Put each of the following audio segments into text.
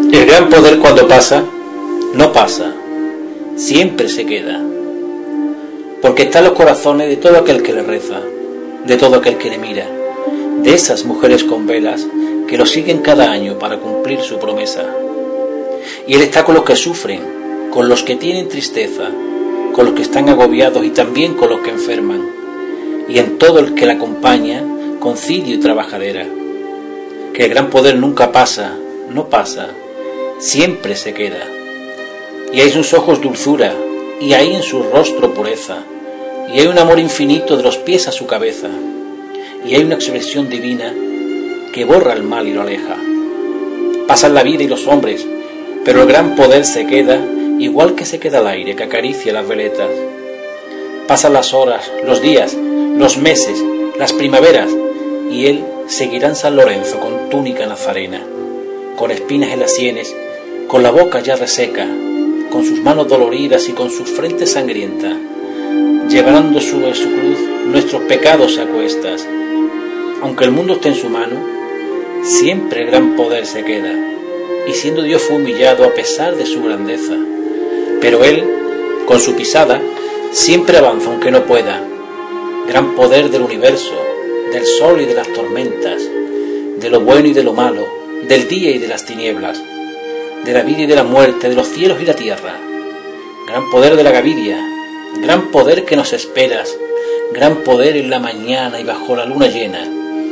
El gran poder cuando pasa, no pasa, siempre se queda, porque está en los corazones de todo aquel que le reza, de todo aquel que le mira, de esas mujeres con velas que lo siguen cada año para cumplir su promesa. Y Él está con los que sufren, con los que tienen tristeza, con los que están agobiados y también con los que enferman, y en todo el que le acompaña, concilio y trabajadera. Que el gran poder nunca pasa, no pasa, siempre se queda. Y hay en sus ojos dulzura, y hay en su rostro pureza, y hay un amor infinito de los pies a su cabeza, y hay una expresión divina que borra el mal y lo aleja. Pasan la vida y los hombres, pero el gran poder se queda, igual que se queda el aire que acaricia las veletas. Pasan las horas, los días, los meses, las primaveras, y él seguirá en San Lorenzo con túnica nazarena, con espinas en las sienes, con la boca ya reseca, con sus manos doloridas y con su frente sangrienta, llevando sobre su cruz nuestros pecados a cuestas. Aunque el mundo esté en su mano, siempre el gran poder se queda, y siendo Dios fue humillado a pesar de su grandeza. Pero él, con su pisada, siempre avanza aunque no pueda. Gran poder del universo, del sol y de las tormentas, de lo bueno y de lo malo, del día y de las tinieblas, de la vida y de la muerte, de los cielos y la tierra. Gran poder de la Gaviria, gran poder que nos esperas, gran poder en la mañana y bajo la luna llena.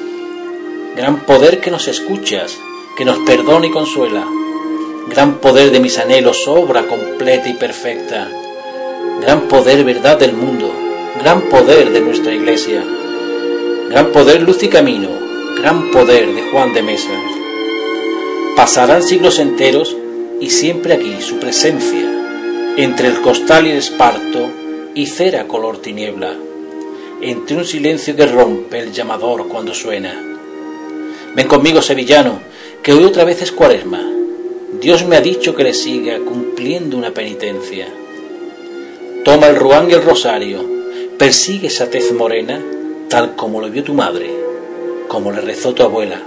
Gran poder que nos escuchas, que nos perdona y consuela. Gran poder de mis anhelos, obra completa y perfecta. Gran poder, verdad del mundo, gran poder de nuestra iglesia. Gran poder, luz y camino, gran poder de Juan de Mesa. Pasarán siglos enteros y siempre aquí su presencia, entre el costal y el esparto y cera color tiniebla, entre un silencio que rompe el llamador cuando suena. Ven conmigo, sevillano, que hoy otra vez es Cuaresma. Dios me ha dicho que le siga cumpliendo una penitencia. Toma el ruán y el rosario, persigue esa tez morena, tal como lo vio tu madre, como le rezó tu abuela.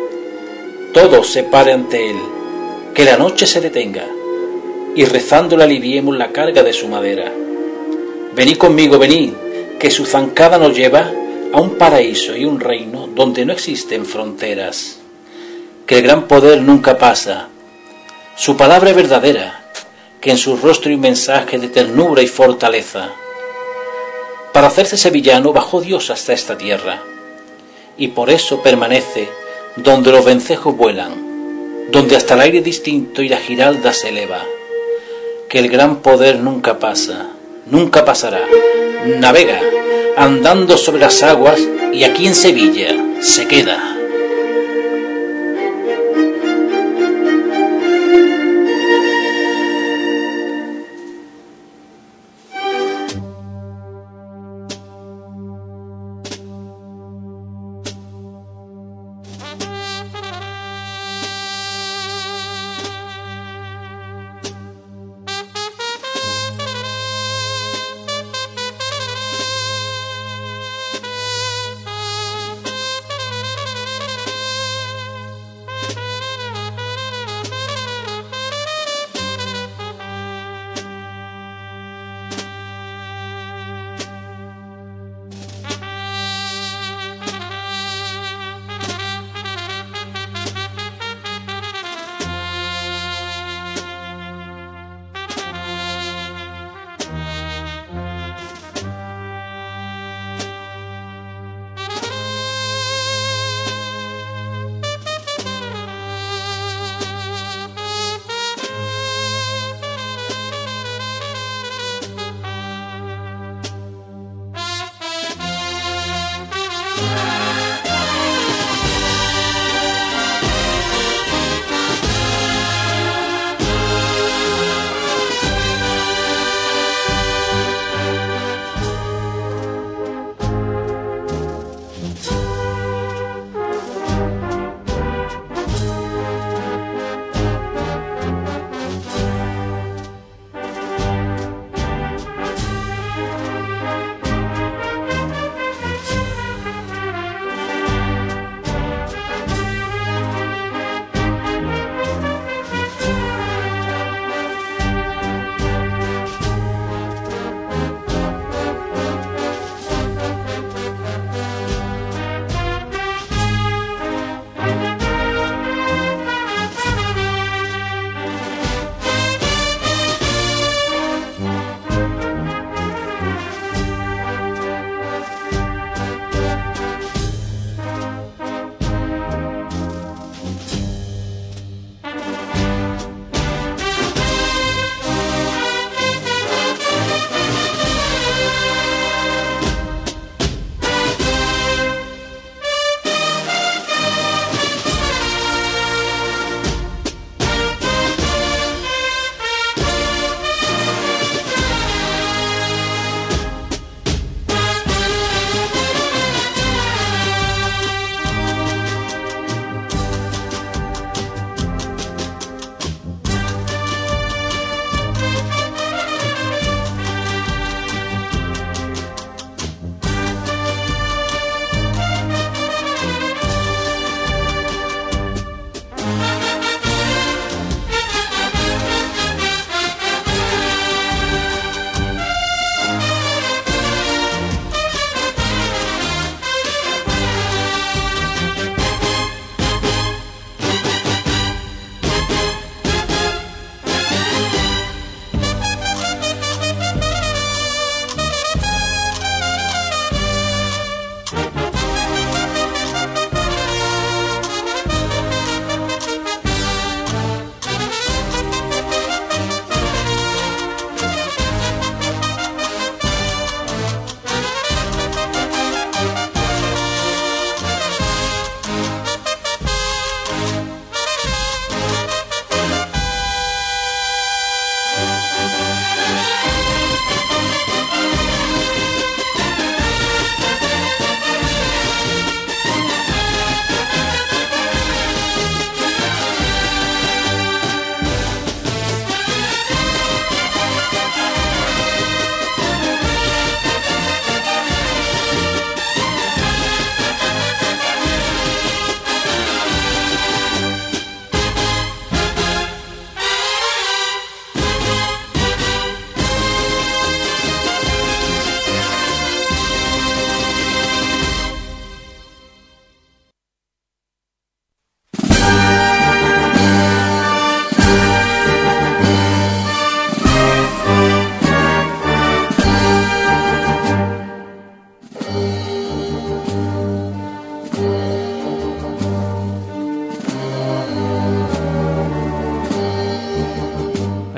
Todo se pare ante él, que la noche se detenga, y rezándole aliviemos la carga de su madera. Venid conmigo, venid, que su zancada nos lleva a un paraíso y un reino donde no existen fronteras. Que el gran poder nunca pasa, su palabra es verdadera, que en su rostro hay un mensaje de ternura y fortaleza. Para hacerse sevillano bajó Dios hasta esta tierra, y por eso permanece donde los vencejos vuelan, donde hasta el aire distinto y la giralda se eleva. Que el gran poder nunca pasa, nunca pasará, navega, andando sobre las aguas, y aquí en Sevilla se queda.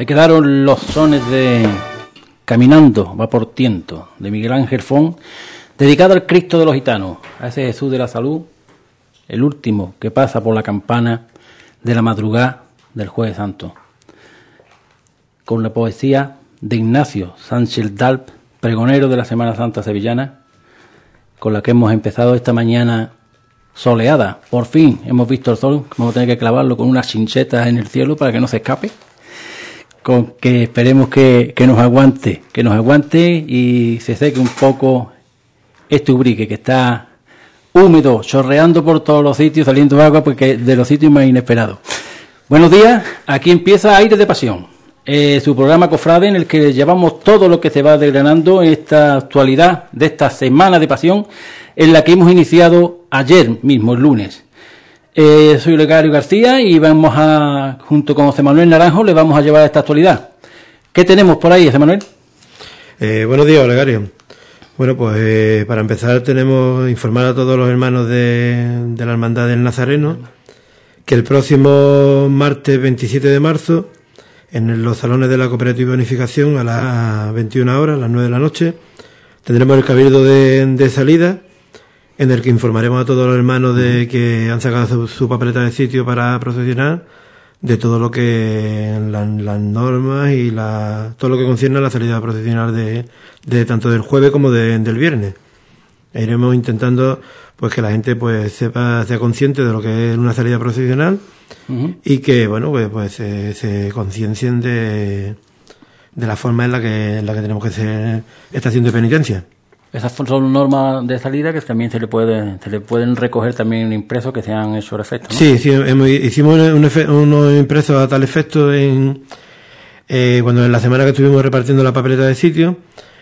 Ahí quedaron los sones de Caminando va por tiento, de Miguel Ángel Font, dedicado al Cristo de los Gitanos, a ese Jesús de la Salud, el último que pasa por la campana de la madrugada del Jueves Santo. Con la poesía de Ignacio Sánchez Dalp, pregonero de la Semana Santa sevillana, con la que hemos empezado esta mañana soleada. Por fin hemos visto el sol, vamos a tener que clavarlo con unas chinchetas en el cielo para que no se escape, con que esperemos que nos aguante y se seque un poco este Ubrique, que está húmedo, chorreando por todos los sitios, saliendo agua porque de los sitios más inesperados. Buenos días, aquí empieza Aires de Pasión, su programa Cofrade, en el que llevamos todo lo que se va desgranando en esta actualidad de esta Semana de Pasión, en la que hemos iniciado ayer mismo, el lunes. Soy Olegario García y vamos a, junto con José Manuel Naranjo, le vamos a llevar a esta actualidad. ¿Qué tenemos por ahí, José Manuel? Buenos días, Olegario. Bueno, pues para empezar tenemos informar a todos los hermanos de la Hermandad del Nazareno que el próximo martes 27 de marzo, en los salones de la Cooperativa de Unificación, a las 21 horas, a las 9 de la noche, tendremos el cabildo de salida, en el que informaremos a todos los hermanos de que han sacado su papeleta de sitio para procesionar, de todo lo que las normas y todo lo que concierne a la salida procesional de tanto del jueves como del viernes. Iremos intentando pues que la gente pues sea consciente de lo que es una salida procesional y que bueno pues se conciencien de la forma en la que tenemos que hacer estación de penitencia. Esas son normas de salida que también se le pueden recoger también impresos que se han hecho efecto, ¿no? Sí, hicimos unos impresos a tal efecto cuando en la semana que estuvimos repartiendo la papeleta de sitio,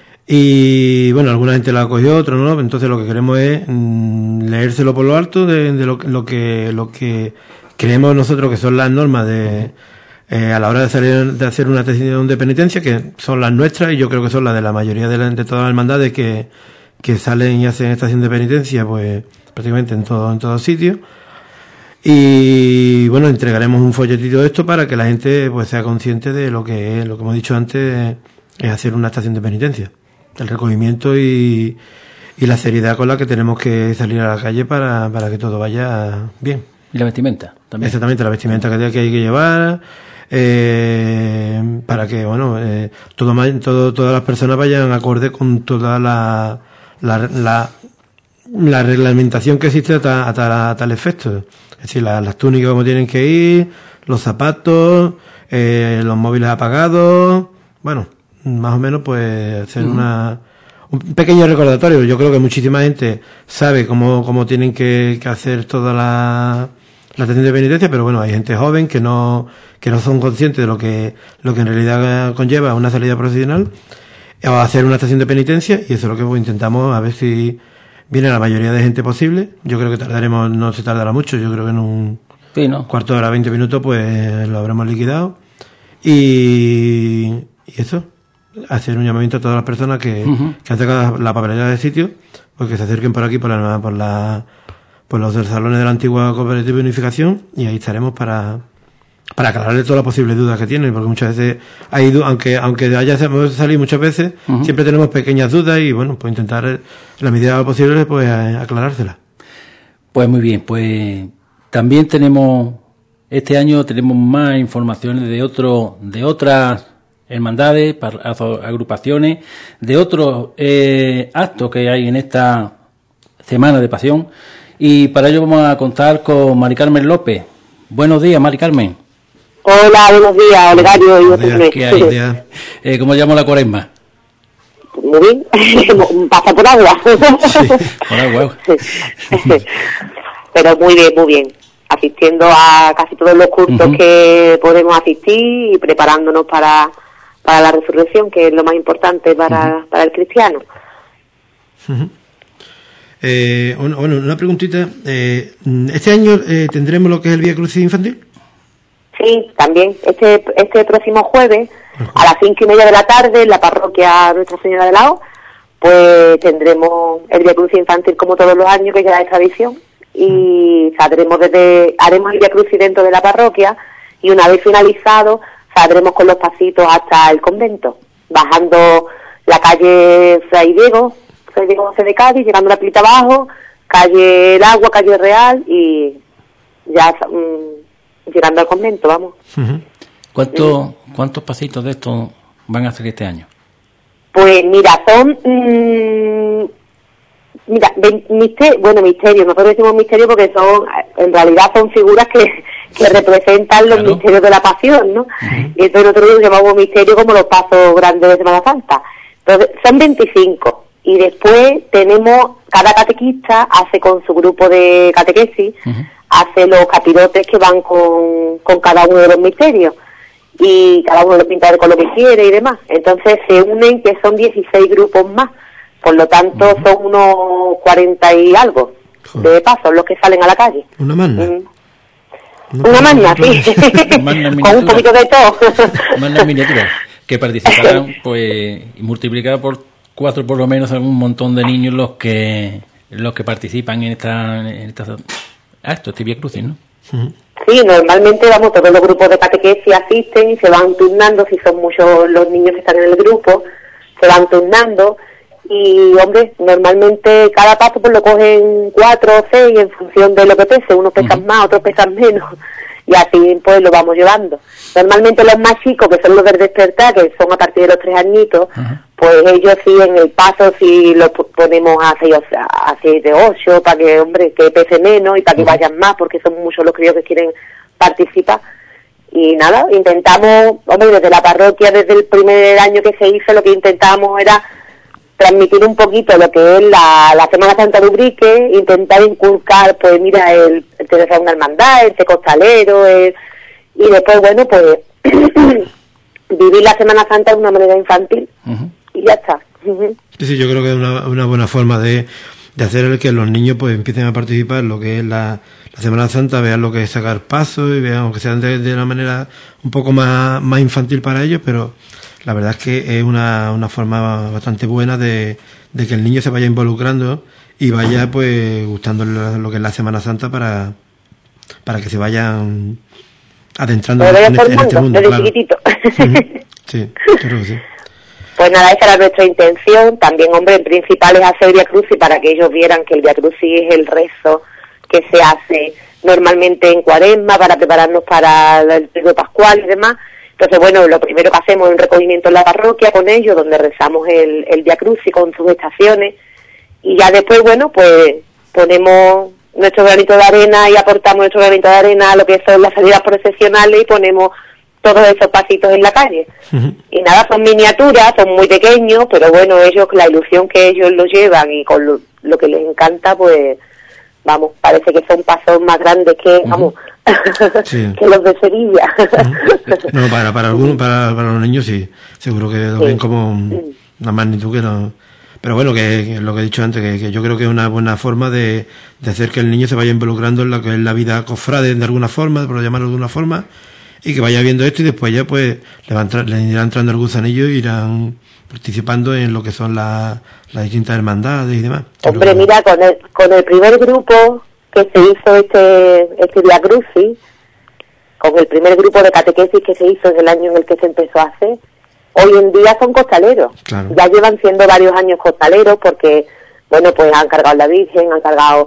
y bueno, alguna gente la cogió, otro no. Entonces lo que queremos es leérselo por lo alto de lo que creemos nosotros que son las normas a la hora de hacer una estación de penitencia, que son las nuestras y yo creo que son las de la mayoría de todas las hermandades que salen y hacen estación de penitencia, pues prácticamente en todos sitios. Y bueno, entregaremos un folletito de esto para que la gente pues sea consciente de lo que hemos dicho antes, es hacer una estación de penitencia, el recogimiento y la seriedad con la que tenemos que salir a la calle para que todo vaya bien. Y la vestimenta también. Exactamente, la vestimenta que hay que llevar, para que todas las personas vayan acorde con toda la reglamentación que existe a tal efecto. Es decir, las túnicas como tienen que ir, los zapatos, los móviles apagados, bueno, más o menos pues hacer un pequeño recordatorio. Yo creo que muchísima gente sabe cómo tienen que hacer toda la estación de penitencia, pero bueno, hay gente joven que no son conscientes de lo que en realidad conlleva una salida procesional o hacer una estación de penitencia, y eso es lo que intentamos, a ver si viene la mayoría de gente posible. Yo creo que no se tardará mucho, yo creo que en un cuarto de hora, 20 minutos, pues lo habremos liquidado. Y eso, hacer un llamamiento a todas las personas que han sacado la papelera de sitio, pues que se acerquen por aquí, por los salones de la antigua Cooperativa de Unificación, y ahí estaremos para aclararle todas las posibles dudas que tienen, porque muchas veces aunque haya salido muchas veces, siempre tenemos pequeñas dudas y bueno, pues intentar en la medida de lo posible pues aclarárselas. Pues muy bien, pues también este año tenemos más informaciones de otras hermandades, agrupaciones, de otros actos que hay en esta Semana de Pasión, y para ello vamos a contar con Mari Carmen López. Buenos días, Mari Carmen. Hola, buenos días, Olegario y José. ¿Qué hay? ¿Cómo llamo la Cuaresma? Muy bien, pasa por agua. Sí, por agua. Pero muy bien. Asistiendo a casi todos los cursos que podemos asistir y preparándonos para la resurrección, que es lo más importante para el cristiano. Bueno, una preguntita. ¿Este año tendremos lo que es el Vía Crucis infantil? Sí, también. Este próximo jueves, a las 5:30 de la tarde, en la parroquia Nuestra Señora de Lao, pues tendremos el Vía Crucis infantil como todos los años, que ya es tradición, y haremos el Vía Crucis dentro de la parroquia, y una vez finalizado, saldremos con los pasitos hasta el convento, bajando la calle Fray Diego José de Cádiz, llegando a la Plita abajo, calle El Agua, calle Real y ya llegando al convento, vamos. ¿Cuántos pasitos de estos van a hacer este año? Pues mira, son misterios, nosotros decimos misterios porque en realidad son figuras que representan los misterios de la pasión, ¿no? Y entonces nosotros los llamamos misterios como los pasos grandes de Semana Santa. Entonces, son 25, y después tenemos, cada catequista hace con su grupo de catequesis, hace los capirotes que van con cada uno de los misterios, y cada uno lo pinta con lo que quiere y demás. Entonces se unen, que son 16 grupos más, por lo tanto son unos 40 y algo de pasos los que salen a la calle. Una magna. Una magna, sí. Con un poquito de todo. Magna miniatura, que participarán, pues, multiplicada por 4 por lo menos, un montón de niños los que participan en este Vía Crucis, ¿no? Sí, normalmente todos los grupos de catequesis asisten y se van turnando, si son muchos los niños que están en el grupo, se van turnando. Y, hombre, normalmente cada paso pues lo cogen 4 o 6 en función de lo que pese. Unos pesan más, otros pesan menos. Y así pues lo vamos llevando. Normalmente los más chicos, que son los del despertar, que son a partir de los 3 añitos, pues ellos sí en el paso sí lo ponemos a 7, 8, para que, hombre, que pese menos y para que vayan más, porque son muchos los críos que quieren participar. Y nada, intentamos, hombre, desde la parroquia, desde el primer año que se hizo, lo que intentábamos era transmitir un poquito lo que es la Semana Santa de Ubrique, intentar inculcar, pues mira, el tener una hermandad, el ser costalero, y después, bueno, pues vivir la Semana Santa de una manera infantil, y ya está. Sí, yo creo que es una buena forma de hacer el que los niños pues empiecen a participar en lo que es la Semana Santa, vean lo que es sacar pasos y vean, aunque sean de una manera un poco más infantil para ellos, pero la verdad es que es una forma bastante buena de que el niño se vaya involucrando y vaya pues gustando lo que es la Semana Santa para que se vayan adentrando en este mundo, desde claro. Chiquitito. Sí, creo que sí. Pues nada, esa era nuestra intención. También, hombre, en principal es hacer Vía Crucis para que ellos vieran que el Vía Crucis es el rezo que se hace normalmente en Cuaresma para prepararnos para el Triduo Pascual y demás. Entonces, bueno, lo primero que hacemos es un recogimiento en la parroquia con ellos, donde rezamos el Vía Crucis con sus estaciones, y ya después, bueno, pues ponemos nuestro granito de arena y aportamos nuestro granito de arena a lo que son las salidas procesionales y ponemos todos esos pasitos en la calle. Y nada, son miniaturas, son muy pequeños, pero bueno, ellos, la ilusión que ellos lo llevan y con lo que les encanta, pues vamos, parece que son pasos más grandes que, vamos, que los de Sevilla. No, para los niños sí, seguro que lo ven como una magnitud que no. Pero bueno, que lo que he dicho antes, que yo creo que es una buena forma de hacer que el niño se vaya involucrando en lo que es la vida cofrade de alguna forma, por llamarlo de una forma, y que vaya viendo esto y después ya pues le irá entrando el gusanillo y irán participando en lo que son las distintas hermandades y demás. Hombre, mira, con el primer grupo que se hizo este Vía Crucis, con el primer grupo de catequesis que se hizo en el año en el que se empezó a hacer, hoy en día son costaleros. Claro. Ya llevan siendo varios años costaleros porque, bueno, pues han cargado la Virgen, han cargado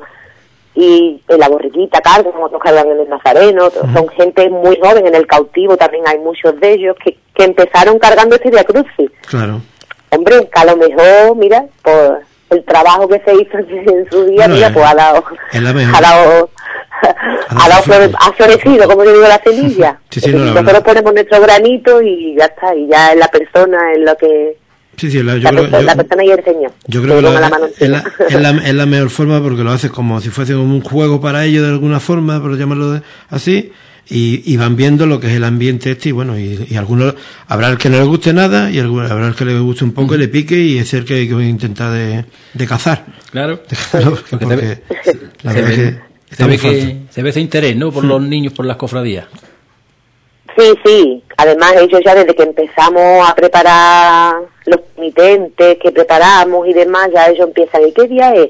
y en la borriquita cargan, otros cargan en el Nazareno, son gente muy joven, en el cautivo también hay muchos de ellos que empezaron cargando este Vía Crucis. Claro. Hombre, que a lo mejor, mira, por el trabajo que se hizo en su día, bueno, mira, pues ha florecido, como yo digo, la semilla. Nosotros ponemos nuestro granito y ya está, y ya es la persona, es lo que... la persona y el Señor. Yo creo que es la mejor forma, porque lo haces como si fuese un juego para ellos de alguna forma, por llamarlo así, y van viendo lo que es el ambiente y bueno, y algunos, habrá el que no le guste nada y habrá el que le guste un poco y le pique, y es el que intenta de cazar. Claro. Porque la verdad es que se ve ese interés, ¿no?, por los niños, por las cofradías. Sí, además ellos ya desde que empezamos a preparar los penitentes que preparamos y demás, ya ellos empiezan, ¿y qué día es?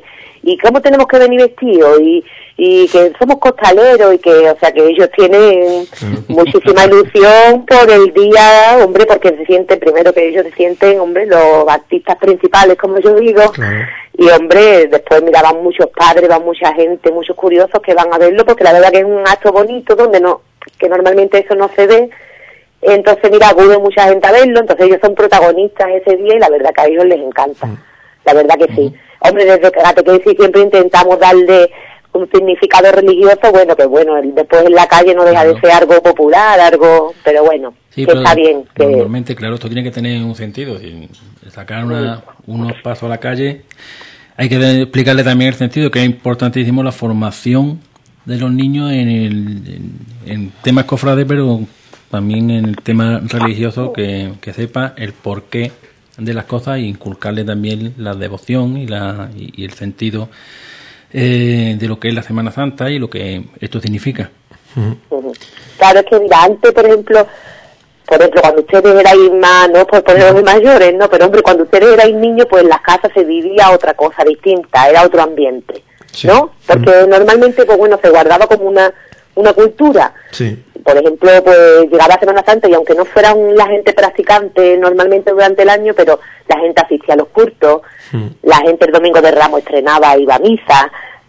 y cómo tenemos que venir vestidos, y que somos costaleros, y que, o sea, que ellos tienen muchísima ilusión por el día, hombre, porque se sienten, primero que ellos se sienten, hombre, los artistas principales, como yo digo, Claro. y hombre, después mira, van muchos padres, van mucha gente, muchos curiosos que van a verlo, porque la verdad que es un acto bonito, donde que normalmente eso no se ve. Entonces, mira, acude mucha gente a verlo, entonces ellos son protagonistas ese día y la verdad que a ellos les encanta, la verdad que sí. Hombre, desde Catequesis siempre intentamos darle un significado religioso, bueno, que bueno, después en la calle no deja de ser algo popular, algo, pero bueno, sí, que pero está bien. Que normalmente, claro, esto tiene que tener un sentido. Si sacar unos pasos a la calle, hay que explicarle también el sentido, que es importantísimo la formación de los niños en temas cofrades, pero también en el tema religioso, que sepa el porqué de las cosas, e inculcarle también la devoción y el sentido de lo que es la Semana Santa y lo que esto significa. Claro, es que mira, antes, por ejemplo, cuando ustedes erais más, no por poneros de mayores, no, pero hombre, cuando ustedes erais niños, pues en las casas se vivía otra cosa distinta, era otro ambiente, Sí. ¿no? Porque normalmente, pues bueno, se guardaba como una cultura. Sí. Por ejemplo, pues llegaba Semana Santa y aunque no fueran la gente practicante normalmente durante el año, pero la gente asistía a los cultos, la gente el Domingo de Ramos estrenaba, iba a misa,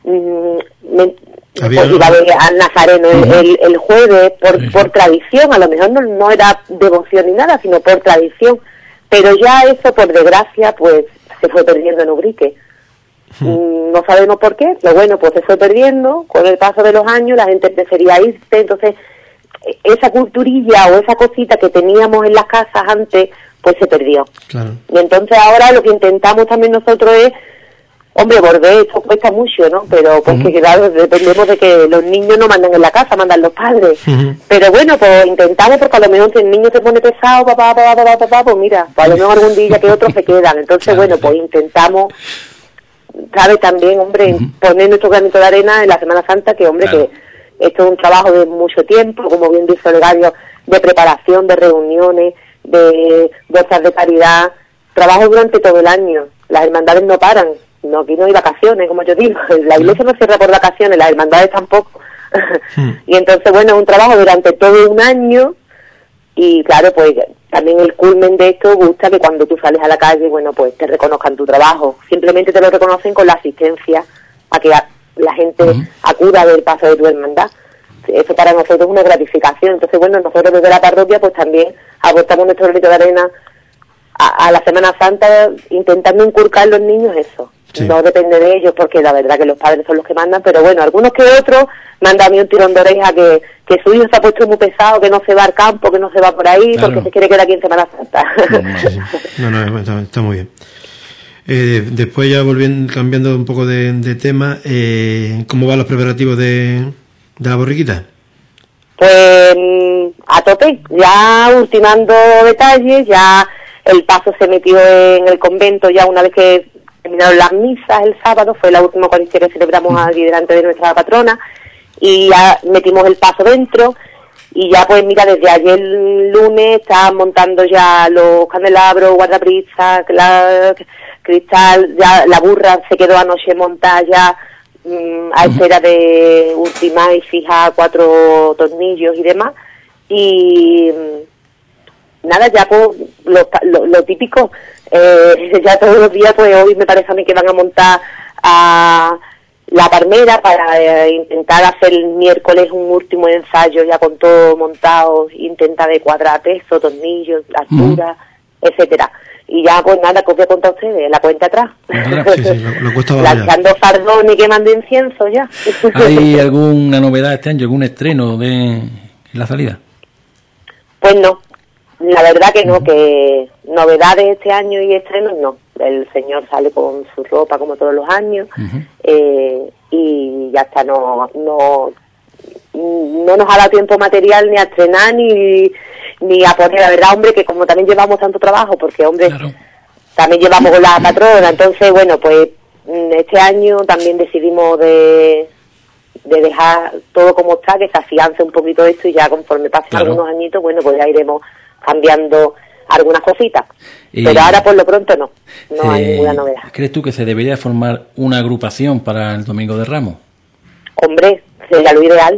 pues iba a ver al Nazareno el jueves por tradición, a lo mejor no era devoción ni nada, sino por tradición, pero ya eso, por desgracia, pues se fue perdiendo en Ubrique. No sabemos por qué, pero bueno, pues se fue perdiendo, con el paso de los años la gente prefería irse, entonces esa culturilla o esa cosita que teníamos en las casas antes, pues se perdió. Claro. Y entonces ahora lo que intentamos también nosotros es, hombre, volver, esto cuesta mucho, ¿no? Pero porque claro, dependemos de que los niños no mandan en la casa, mandan los padres. Pero bueno, pues intentamos, porque a lo mejor si el niño se pone pesado, papá, pues mira, pues a lo mejor algún día que otros se quedan. Entonces, Claro, bueno, sí. pues intentamos, ¿sabe? También, hombre, poner nuestro granito de arena en la Semana Santa, que hombre, Claro. que esto es un trabajo de mucho tiempo, como bien dice Olegario, de preparación, de reuniones, de bolsas de caridad, trabajo durante todo el año. Las hermandades no paran, no, aquí no hay vacaciones, como yo digo, la iglesia no cierra por vacaciones, las hermandades tampoco. Y entonces, bueno, es un trabajo durante todo un año y claro, pues también el culmen de esto gusta que cuando tú sales a la calle, bueno, pues te reconozcan tu trabajo. Simplemente te lo reconocen con la asistencia a que la gente acuda a ver el paso de tu hermandad. Eso para nosotros es una gratificación. Entonces, bueno, nosotros desde la parroquia pues también aportamos nuestro granito de arena a la Semana Santa, intentando inculcar en los niños eso. Sí. No depende de ellos, porque la verdad que los padres son los que mandan, pero bueno, algunos que otros mandan a mí un tirón de oreja que su hijo se ha puesto muy pesado, que no se va al campo, que no se va por ahí, Claro. porque se quiere quedar aquí en Semana Santa. Sí, sí. No, está muy bien. Después ya cambiando un poco de tema, ¿cómo van los preparativos de la borriquita? Pues a tope, ya ultimando detalles, ya el paso se metió en el convento ya una vez que terminaron las misas el sábado, fue la última Eucaristía que celebramos allí delante de nuestra patrona, y ya metimos el paso dentro, y ya pues mira, desde ayer lunes estaban montando ya los candelabros, guardabrisas, cristal, ya la burra se quedó anoche montada ya a espera de ultimar y fijar 4 tornillos y demás, y nada, ya pues lo típico, ya todos los días, pues hoy me parece a mí que van a montar a la palmera para intentar hacer el miércoles un último ensayo ya con todo montado, intenta de cuadrar peso, tornillos, altura, etcétera. Y ya pues nada, que os voy a contar a ustedes, la cuenta atrás. Sí, lo cuesta abajo ya. Lanzando fardón y quemando incienso ya. ¿Hay alguna novedad este año, algún estreno en la salida? Pues no, la verdad que no, que novedades este año y estrenos no. El señor sale con su ropa como todos los años, y ya está, no nos ha dado tiempo material ni a estrenar ni a poner, la verdad, hombre, que como también llevamos tanto trabajo, porque hombre, Claro. también llevamos con la patrona, entonces bueno, pues este año también decidimos de dejar todo como está, que se afiance un poquito esto, y ya conforme pasen Claro. algunos añitos, bueno, pues ya iremos cambiando algunas cositas. Pero ahora por lo pronto no hay ninguna novedad. ¿Crees tú que se debería formar una agrupación para el Domingo de Ramos? Hombre, sería lo ideal.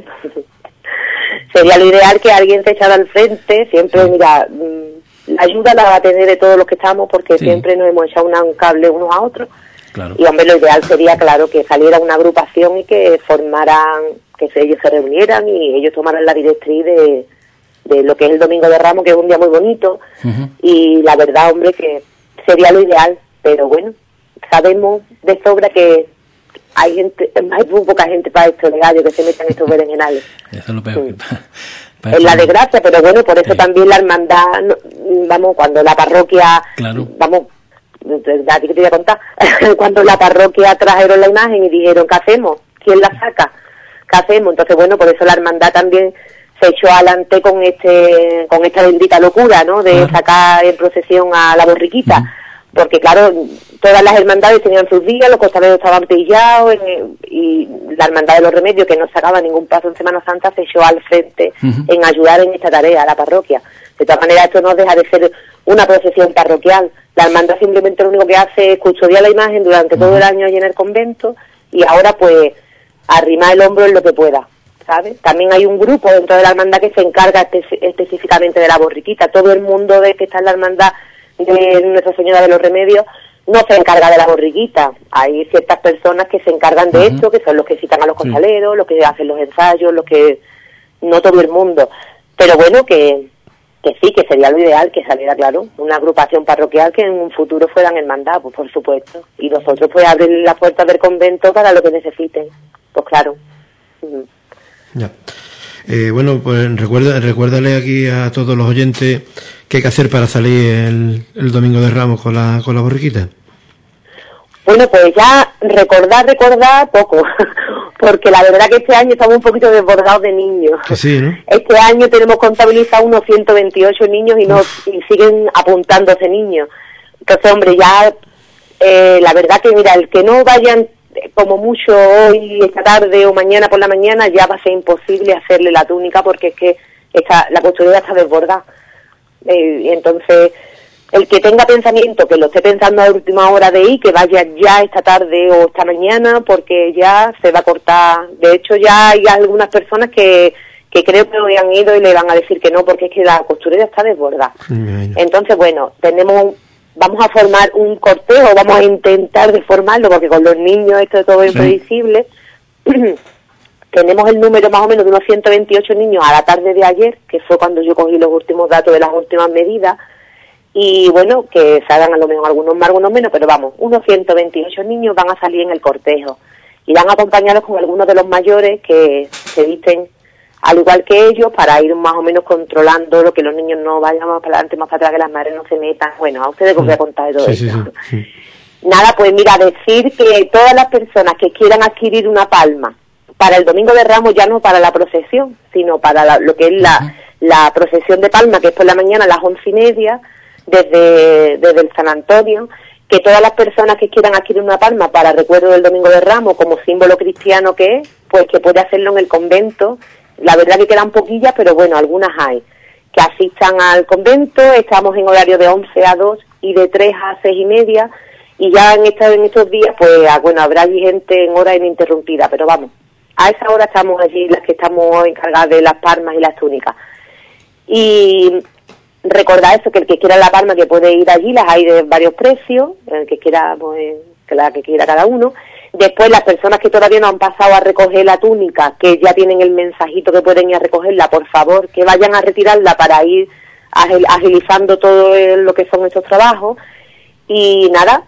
Sería lo ideal que alguien se echara al frente. Siempre, mira, la ayuda la va a tener de todos los que estamos, porque siempre nos hemos echado un cable unos a otros. Claro. Y hombre, lo ideal sería, claro, que saliera una agrupación y que formaran, que ellos se reunieran y ellos tomaran la directriz de lo que es el Domingo de Ramos, que es un día muy bonito. Y la verdad, hombre, que sería lo ideal. Pero bueno, sabemos de sobra que hay muy poca gente para esto de gallo, que se metan estos berenjenales. Eso es lo peor. Es la desgracia, pero bueno, por eso también la hermandad, vamos, cuando la parroquia, vamos, a ti que te voy a contar, cuando la parroquia trajeron la imagen y dijeron, ¿qué hacemos? ¿Quién la saca? ¿Qué hacemos? Entonces, bueno, por eso la hermandad también se echó adelante con esta bendita locura, ¿no? De sacar en procesión a la borriquita. Porque claro, todas las hermandades tenían sus días, los costaleros estaban pillados, y la hermandad de los Remedios, que no sacaba ningún paso en Semana Santa, se echó al frente en ayudar en esta tarea a la parroquia. De todas maneras, esto no deja de ser una procesión parroquial. La hermandad simplemente lo único que hace es custodiar la imagen durante todo el año allí en el convento, y ahora pues arrimar el hombro en lo que pueda, ¿sabes? También hay un grupo dentro de la hermandad que se encarga específicamente de la borriquita. Todo el mundo que está en la hermandad de Nuestra Señora de los Remedios no se encarga de la borriquita. Hay ciertas personas que se encargan de esto, que son los que citan a los costaleros, los que hacen los ensayos, no todo el mundo. Pero bueno, que sí, que sería lo ideal que saliera, claro, una agrupación parroquial que en un futuro fueran hermandad, pues por supuesto. Y nosotros pues abrir las puertas del convento para lo que necesiten. Pues claro. Ya. Bueno, pues recuérdale aquí a todos los oyentes qué hay que hacer para salir el Domingo de Ramos con la borriquita. Bueno, pues ya recordar poco, porque la verdad que este año estamos un poquito desbordados de niños. Que sí, ¿no? Este año tenemos contabilizados unos 128 niños y siguen apuntándose niños. Entonces, hombre, ya la verdad que mira, el que no vayan como mucho hoy, esta tarde o mañana por la mañana, ya va a ser imposible hacerle la túnica, porque es que la costurera está desbordada. Y entonces, el que tenga pensamiento, que lo esté pensando a última hora de ir, que vaya ya esta tarde o esta mañana, porque ya se va a cortar. De hecho, ya hay algunas personas que creo que hoy han ido y le van a decir que no, porque es que la costurera está desbordada. Entonces, bueno, vamos a formar un cortejo, vamos a intentar de formarlo, porque con los niños esto es todo impredecible. Tenemos el número más o menos de unos 128 niños a la tarde de ayer, que fue cuando yo cogí los últimos datos de las últimas medidas, y bueno, que salgan a lo mejor algunos más, algunos menos, pero vamos, unos 128 niños van a salir en el cortejo. Irán acompañados con algunos de los mayores que se visten al igual que ellos, para ir más o menos controlando lo que los niños no vayan más para adelante, más para atrás, que las madres no se metan. Bueno, a ustedes os voy a contar de todo esto. Sí. Nada, pues mira, decir que todas las personas que quieran adquirir una palma para el Domingo de Ramos, ya no para la procesión, sino para lo que es la procesión de palma, que es por la mañana a las 11:30, desde el San Antonio, que todas las personas que quieran adquirir una palma para recuerdo del Domingo de Ramos, como símbolo cristiano que es, pues que puede hacerlo en el convento. La verdad que quedan poquillas, pero bueno, algunas hay. Que asistan al convento. Estamos en horario de 11 a 2 y de 3 a 6:30, y ya en estos días, pues bueno, habrá allí gente en hora ininterrumpida, pero vamos, a esa hora estamos allí las que estamos encargadas de las palmas y las túnicas. Y recordad eso, que el que quiera la palma, que puede ir allí, las hay de varios precios, el que quiera, pues, la que quiera cada uno. Después, las personas que todavía no han pasado a recoger la túnica, que ya tienen el mensajito que pueden ir a recogerla, por favor, que vayan a retirarla para ir agilizando todo lo que son esos trabajos. Y nada,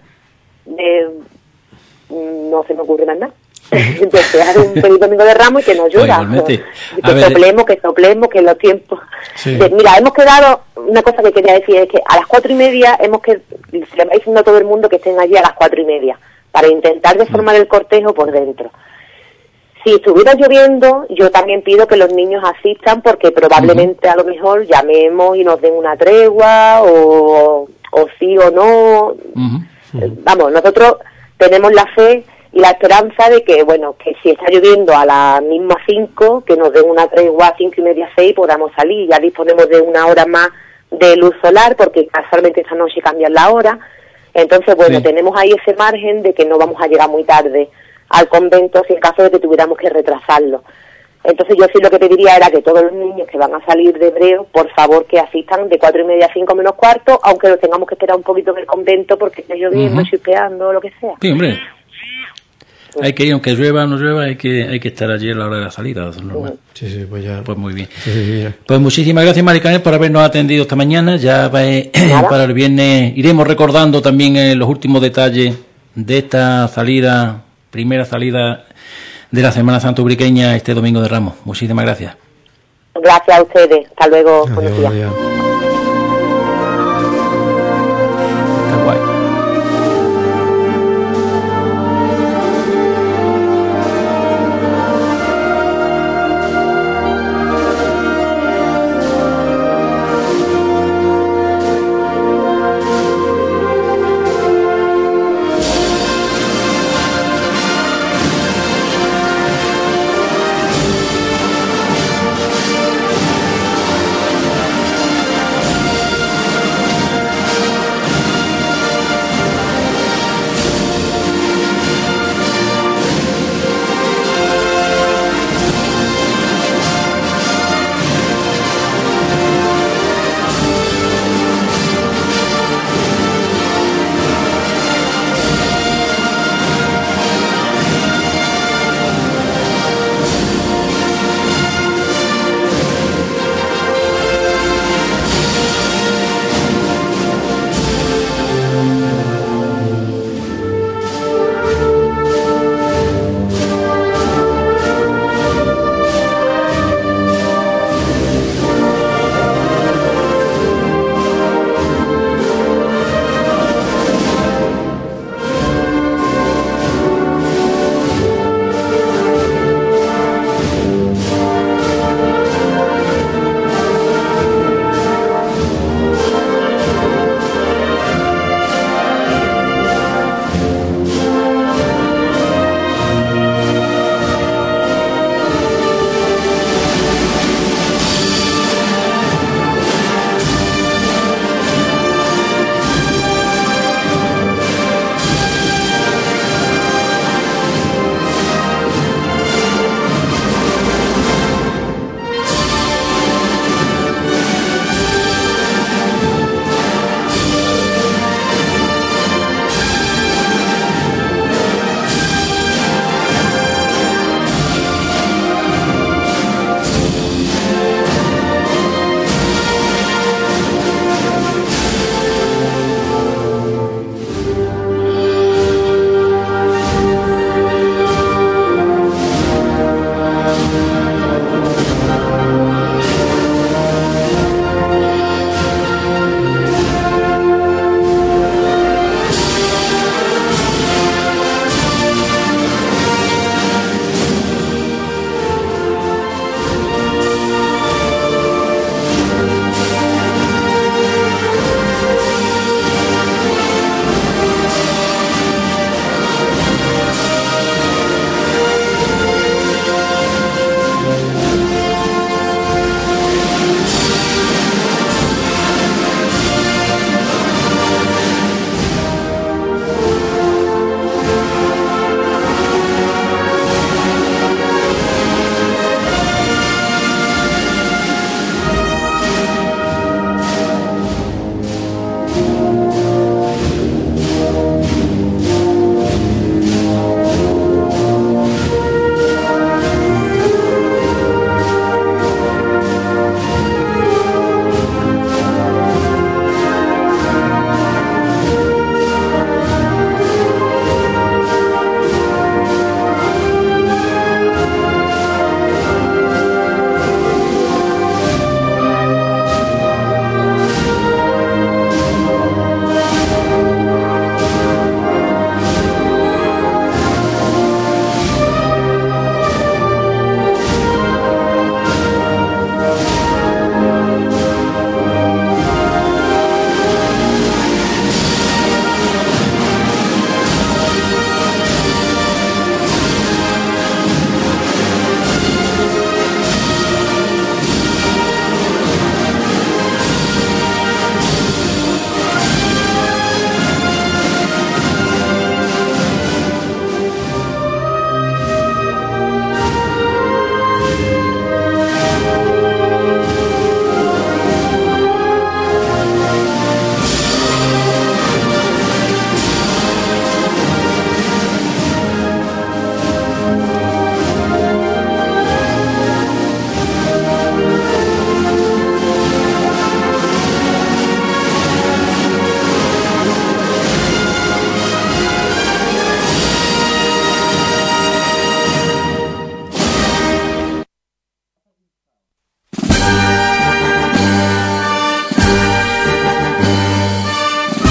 no se me ocurre más nada. Desear un feliz Domingo de Ramos y que nos ayuda. Que soplemos, que los tiempos... Sí. Mira, hemos quedado... Una cosa que quería decir es que a las 4:30 se le va diciendo a todo el mundo que estén allí a las 4:30, para intentar deformar el cortejo por dentro. Si estuviera lloviendo, yo también pido que los niños asistan, porque probablemente a lo mejor llamemos y nos den una tregua, o sí o no. Vamos, nosotros tenemos la fe y la esperanza de que, bueno, que si está lloviendo a las mismas 5, que nos den una tregua a 5:30, 6, podamos salir. Ya disponemos de una hora más de luz solar, porque casualmente esta noche cambian la hora. Entonces, bueno, Sí. tenemos ahí ese margen de que no vamos a llegar muy tarde al convento si en caso de que tuviéramos que retrasarlo. Entonces yo sí lo que pediría era que todos los niños que van a salir de Breo, por favor que asistan de 4:30 a 5 menos cuarto, aunque los tengamos que esperar un poquito en el convento porque está lloviendo, chispeando, lo que sea. Sí, hombre. Hay que ir, aunque llueva o no llueva, hay que estar allí a la hora de la salida, eso es normal. Sí, sí, pues ya. Pues muy bien. Sí, sí, ya. Pues muchísimas gracias, Mari Carmen, por habernos atendido esta mañana. Ya Nada. para el viernes iremos recordando también los últimos detalles de esta salida, primera salida de la Semana Santa Ubriqueña este domingo de Ramos. Muchísimas gracias. Gracias a ustedes. Hasta luego. Buenos Adiós, días. adiós. Qué guay.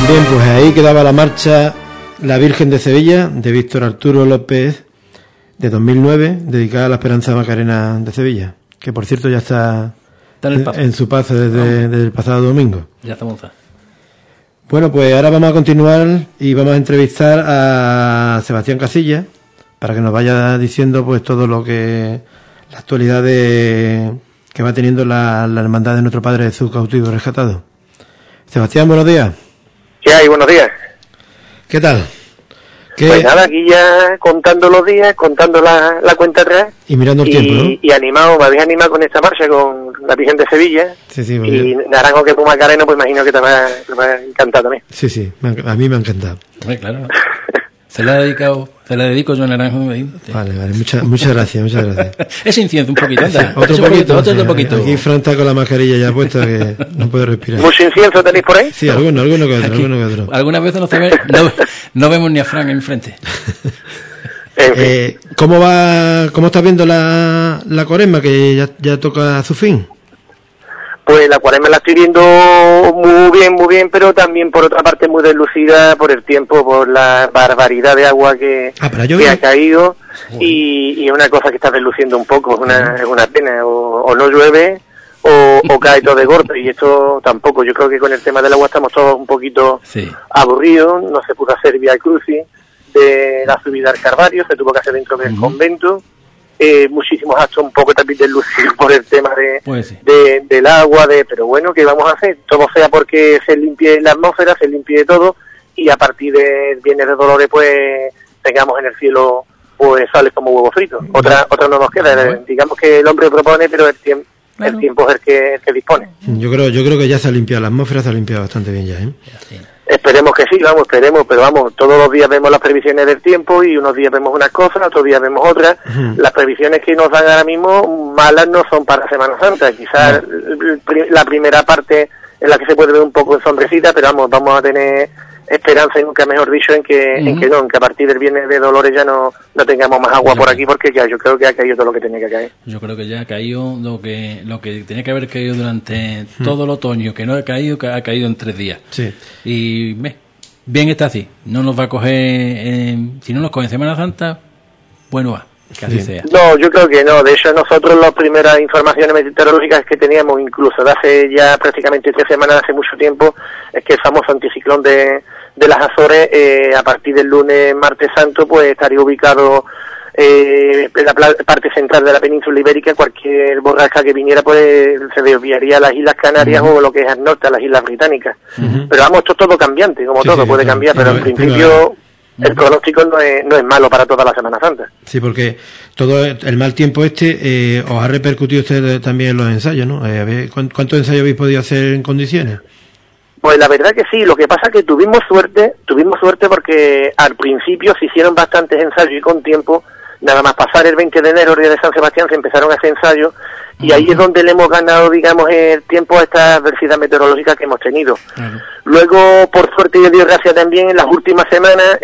Bien, pues ahí quedaba la marcha La Virgen de Sevilla, de Víctor Arturo López, de 2009, dedicada a la Esperanza Macarena de Sevilla, que por cierto ya está en su paso desde el pasado domingo. Ya estamos. Bueno, pues ahora vamos a continuar y vamos a entrevistar a Sebastián Casillas para que nos vaya diciendo pues todo lo que la actualidad que va teniendo la Hermandad de Nuestro Padre Jesús Cautivo y Rescatado. Sebastián, buenos días. ¿Qué hay? Buenos días. ¿Qué tal? Pues nada, aquí ya contando los días, contando la cuenta atrás. Y mirando el tiempo, ¿no? Y animado, me habéis animado con esta marcha, con la Virgen de Sevilla. Sí, sí. Y Naranjo que fue Macarena, pues imagino que te va a encantar también. Sí, sí, a mí me ha encantado. Claro. Se la dedico yo a Naranjo. Vale, muchas gracias. Es incienso un poquito, anda. Otro poquito. Aquí Fran está con la mascarilla ya puesta que no puede respirar. ¿Mucho incienso tenéis por ahí? Sí, alguno que otro. Algunas veces no vemos ni a Fran enfrente. ¿Cómo estás viendo la Cuaresma, que ya toca su fin? Pues la Cuaresma la estoy viendo muy bien, pero también por otra parte muy deslucida por el tiempo, por la barbaridad de agua que ha caído, y es una cosa que está desluciendo un poco, es una pena, o no llueve o cae todo de golpe, y esto tampoco. Yo creo que con el tema del agua estamos todos un poquito aburridos. No se pudo hacer Vía Crucis de la subida al Calvario, se tuvo que hacer dentro del convento. Muchísimos actos un poco también deslucidos por el tema del agua, pero bueno, ¿qué vamos a hacer? Todo sea porque se limpie la atmósfera, se limpie todo, y a partir del Viernes de Dolores pues tengamos en el cielo pues sales como huevo frito. Otra no nos queda, digamos que el hombre propone, pero el tiempo es el que dispone. Yo creo que ya se ha limpiado la atmósfera, se ha limpiado bastante bien ya, ¿eh? Esperemos que sí, pero todos los días vemos las previsiones del tiempo y unos días vemos unas cosas, otros días vemos otras. Las previsiones que nos dan ahora mismo malas no son para Semana Santa, quizás la primera parte en la que se puede ver un poco ensombrecida, pero vamos a tener esperanza, y nunca mejor dicho, en que a partir del Viernes de Dolores ya no tengamos más agua por aquí, porque ya yo creo que ha caído todo lo que tenía que caer. Yo creo que ya ha caído lo que tenía que haber caído durante todo el otoño, que no ha caído en 3 días. Sí. Y bien está así, no nos va a coger, si no nos coge en Semana Santa, bueno va. Que así sea. No, yo creo que no. De hecho, nosotros las primeras informaciones meteorológicas que teníamos, incluso de hace ya prácticamente 3 semanas, hace mucho tiempo, es que el famoso anticiclón de las Azores, a partir del lunes, martes santo, pues estaría ubicado en la parte central de la península ibérica. Cualquier borrasca que viniera pues se desviaría a las Islas Canarias o lo que es al norte, a las Islas Británicas. Pero esto es todo cambiante, como todo puede cambiar, pero en principio el pronóstico no es malo para toda la Semana Santa. Sí, porque todo el mal tiempo os ha repercutido usted también en los ensayos, ¿no? ¿Cuántos ensayos habéis podido hacer en condiciones? Pues la verdad que sí, lo que pasa es que tuvimos suerte porque al principio se hicieron bastantes ensayos y con tiempo, nada más pasar el 20 de enero, el día de San Sebastián, se empezaron a hacer ensayos, y ahí es donde le hemos ganado, digamos, el tiempo a esta adversidad meteorológica que hemos tenido. Luego, por suerte y de Dios gracias también, en las últimas semanas,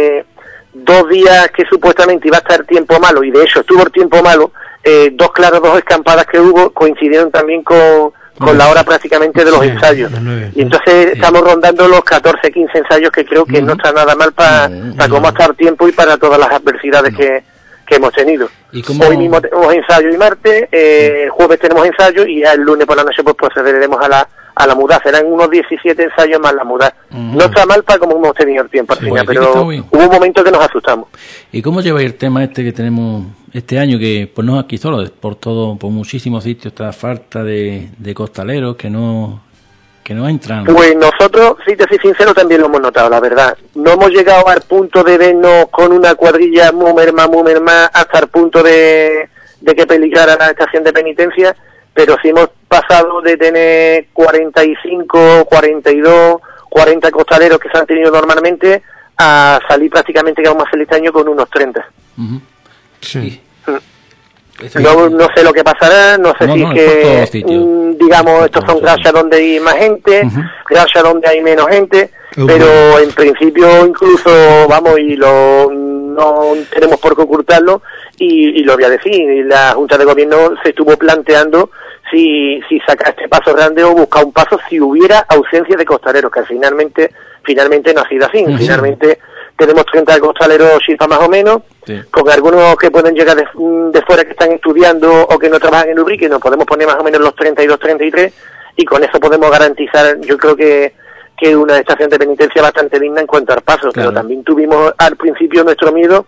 2 días que supuestamente iba a estar tiempo malo, y de hecho estuvo el tiempo malo, 2 escampadas que hubo coincidieron también con la hora prácticamente de los ensayos. Y entonces estamos rondando los 14, 15 ensayos, que creo que no está nada mal para cómo está el tiempo y para todas las adversidades que hemos tenido. Hoy mismo tenemos ensayo y martes, el jueves tenemos ensayo, y ya el lunes por la noche pues procederemos a la mudad. Serán unos 17 ensayos más la mudad. No está mal para como hemos tenido el tiempo al final, pero hubo un momento que nos asustamos. ¿Y cómo lleváis el tema que tenemos este año, que pues no aquí solo, por muchísimos sitios está falta de costaleros que no entran? Pues nosotros, si te soy sincero, también lo hemos notado, la verdad. No hemos llegado al punto de vernos con una cuadrilla muy merma, hasta el punto de que peligrara la estación de penitencia, pero sí hemos pasado de tener 45, 42, 40 costaleros que se han tenido normalmente a salir prácticamente, que vamos a salir este año con unos 30. Sí. No sé lo que pasará, no sé si es que, digamos, estos son grachas donde hay más gente, grachas donde hay menos gente, pero en principio incluso, no tenemos por qué ocultarlo, y lo voy a decir, la Junta de Gobierno se estuvo planteando si saca este paso grande o busca un paso si hubiera ausencia de costaleros, que finalmente no ha sido así. Finalmente tenemos 30 costaleros chispa más o menos, con algunos que pueden llegar de fuera que están estudiando o que no trabajan en Ubrique, nos podemos poner más o menos los 32, 33, y con eso podemos garantizar, yo creo que una estación de penitencia bastante digna en cuanto al paso. Pero también tuvimos al principio nuestro miedo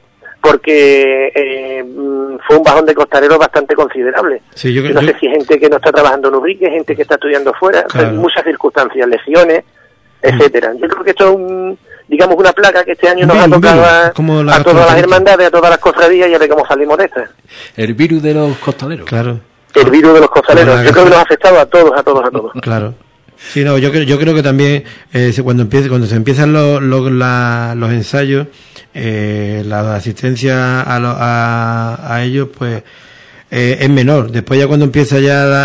porque fue un bajón de costaleros bastante considerable. Sí, yo no sé si es gente que no está trabajando en Ubrique, gente que está estudiando fuera, hay muchas circunstancias, lesiones, etcétera. Yo creo que esto es digamos una plaga que este año nos ha tocado a todas las hermandades, a todas las cofradías, y a ver cómo salimos de esta. El virus de los costaleros. Claro. El virus de los costaleros. Yo creo que nos ha afectado a todos. Claro. Sí, no, yo creo que también cuando se empiezan los ensayos, la asistencia a ellos, pues es menor. Después ya cuando empieza ya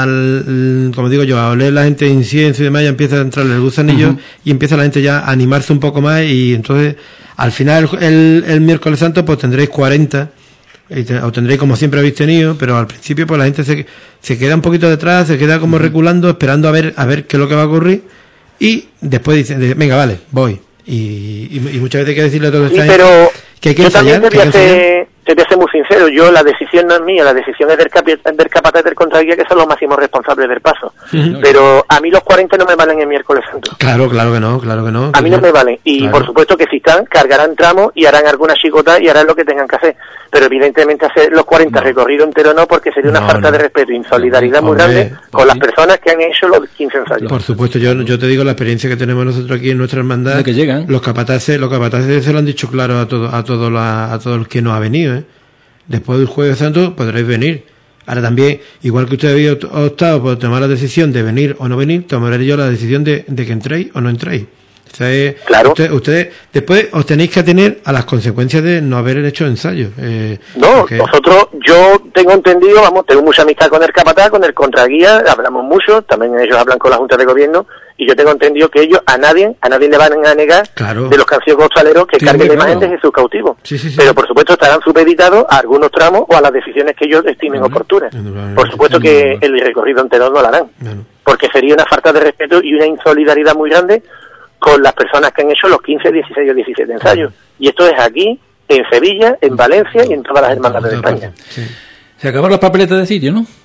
como digo yo, a oler la gente incienso y demás, ya empieza a entrar el gusanillo y empieza la gente ya a animarse un poco más, y entonces al final el miércoles santo pues tendréis 40, o tendréis como siempre habéis tenido, pero al principio pues la gente se queda un poquito detrás, se queda como reculando, esperando a ver qué es lo que va a ocurrir, y después dicen, venga, vale, voy. Y muchas veces hay que decirle a todos los pero que hay que yo ensayar, también te voy a ser muy sincero, yo la decisión no es mía, la decisión es del capataz del contraguía, que son los máximos responsables del paso. Pero a mí los 40 no me valen el miércoles santo. Claro que no. A mí no me valen. Y por supuesto que si están, cargarán tramos y harán alguna chicota y harán lo que tengan que hacer. Pero evidentemente hacer los 40 recorrido entero no, porque sería una falta de respeto y insolidaridad muy grande con las personas que han hecho los 15 ensayos. Por supuesto, yo te digo la experiencia que tenemos nosotros aquí en nuestra hermandad. Que llegan. Los capataces se lo han dicho claro a todos los que nos ha venido, Después del Jueves Santo podréis venir. Ahora también, igual que usted había optado por tomar la decisión de venir o no venir, tomaré yo la decisión de que entréis o no entréis. O sea, claro. Ustedes después os tenéis que atener a las consecuencias de no haber hecho ensayos. Nosotros, yo tengo entendido, tengo mucha amistad con el capataz, con el contraguía, hablamos mucho, también ellos hablan con la Junta de Gobierno, y yo tengo entendido que ellos a nadie le van a negar de los cancillos costaleros que carguen la imagen de Jesús cautivo. Sí. Pero por supuesto estarán supeditados a algunos tramos o a las decisiones que ellos estimen oportunas. Por supuesto que el recorrido entero no lo harán, porque sería una falta de respeto y una insolidaridad muy grande con las personas que han hecho los 15, 16 o 17 ensayos. Y esto es aquí, en Sevilla, en Valencia y en todas las hermandades de España. Se acabaron las papeletas de sitio, ¿no?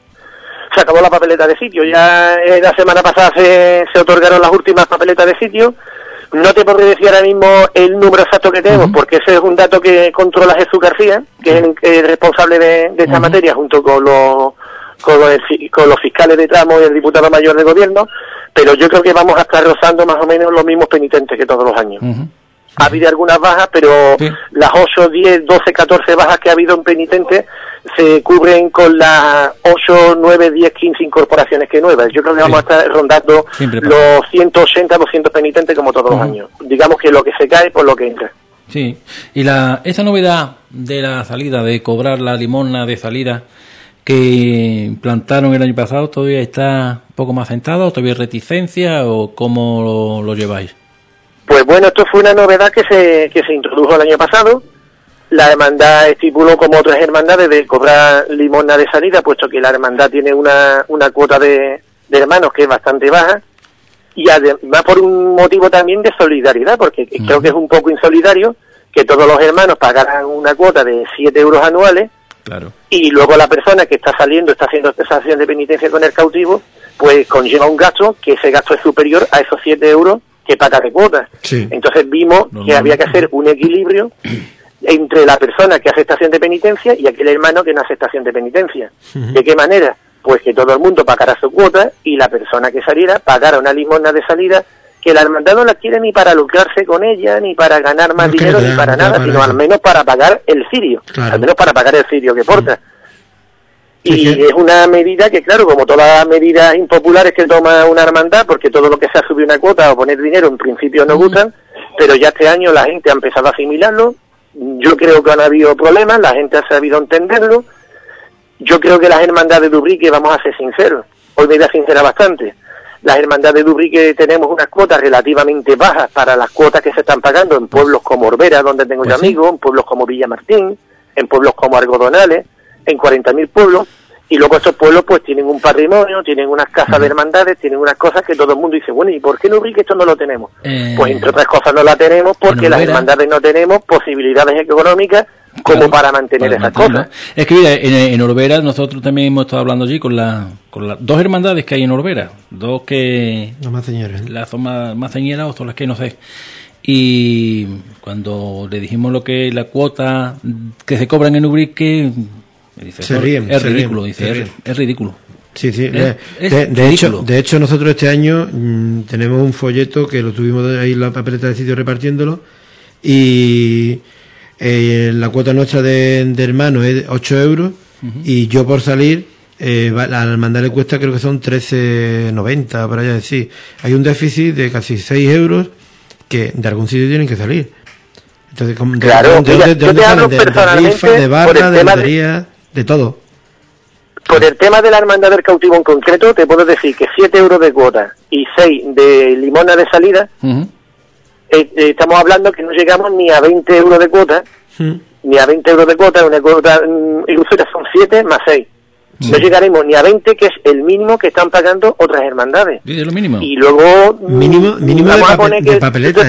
Se acabó la papeleta de sitio. Ya la semana pasada se otorgaron las últimas papeletas de sitio. No te podré decir ahora mismo el número exacto que tenemos, porque ese es un dato que controla Jesús García, que es el responsable de esta materia, junto con los fiscales de tramo y el diputado mayor de gobierno, pero yo creo que vamos a estar rozando más o menos los mismos penitentes que todos los años. Ha habido algunas bajas, pero las 8, 10, 12, 14 bajas que ha habido en penitentes se cubren con las 8, 9, 10, 15 incorporaciones que nuevas. Yo creo que vamos a estar rondando los 180, 200 penitentes como todos los años. Digamos que lo que se cae por lo que entra. Sí, y esa novedad de la salida, de cobrar la limosna de salida que implantaron el año pasado, ¿todavía está un poco más sentada o todavía hay reticencia o cómo lo lleváis? Pues bueno, esto fue una novedad que se introdujo el año pasado. La hermandad estipuló, como otras hermandades, de cobrar limosna de salida, puesto que la hermandad tiene una cuota de hermanos que es bastante baja, y además por un motivo también de solidaridad, porque creo que es un poco insolidario que todos los hermanos pagaran una cuota de 7 euros anuales, y luego la persona que está haciendo esta acción de penitencia con el cautivo, pues conlleva un gasto, que ese gasto es superior a esos 7 euros que paga de cuotas. Entonces vimos que había que hacer un equilibrio entre la persona que hace estación de penitencia y aquel hermano que no hace estación de penitencia. ¿De qué manera? Pues que todo el mundo pagara su cuota y la persona que saliera pagara una limosna de salida, que la hermandad no la quiere ni para lucrarse con ella, ni para ganar más dinero, ni para nada, sino al menos para pagar el cirio, al menos para pagar el cirio que porta. Y es una medida que, claro, como todas las medidas impopulares que toma una hermandad, porque todo lo que sea subir una cuota o poner dinero en principio no gustan, pero ya este año la gente ha empezado a asimilarlo. Yo creo que han habido problemas, la gente ha sabido entenderlo. Yo creo que las hermandades de Ubrique, vamos a ser sinceros, hoy me voy a sincerar bastante, las hermandades de Ubrique tenemos unas cuotas relativamente bajas para las cuotas que se están pagando en pueblos como Orbera, donde tengo yo amigos, en pueblos como Villamartín, en pueblos como Algodonales, en 40.000 pueblos, Y luego estos pueblos pues tienen un patrimonio, tienen unas casas de hermandades, tienen unas cosas que todo el mundo dice, bueno, ¿y por qué en Ubrique esto no lo tenemos? Pues entre otras cosas no la tenemos porque las hermandades no tenemos posibilidades económicas como para mantener esas cosas. Es que mira, en Orbera nosotros también hemos estado hablando allí con las dos hermandades que hay en Orbera, dos que... Las más señeras. Las son más señeras o son las que no sé. Y cuando le dijimos lo que la cuota que se cobran en Ubrique... Dice, se ríen. Es ridículo, dice, es ridículo. Sí, sí. De hecho, nosotros este año tenemos un folleto que lo tuvimos ahí en la papeleta de sitio repartiéndolo y la cuota nuestra de hermanos es 8 euros y yo por salir, la hermandad le cuesta creo que son 13,90 para allá decir. Hay un déficit de casi 6 euros que de algún sitio tienen que salir. Entonces, claro, ¿de dónde salen? De rifa, de barra, de lotería, de todo. Por el tema de la hermandad del cautivo en concreto, te puedo decir que 7 euros de cuota y 6 de limona de salida, estamos hablando que no llegamos ni a 20 euros de cuota, ni a 20 euros de cuota, una cuota ilusoria son 7 más 6. No llegaremos ni a 20, que es el mínimo que están pagando otras hermandades. ¿Es lo mínimo? Y luego mínimo vamos a poner que papeleta,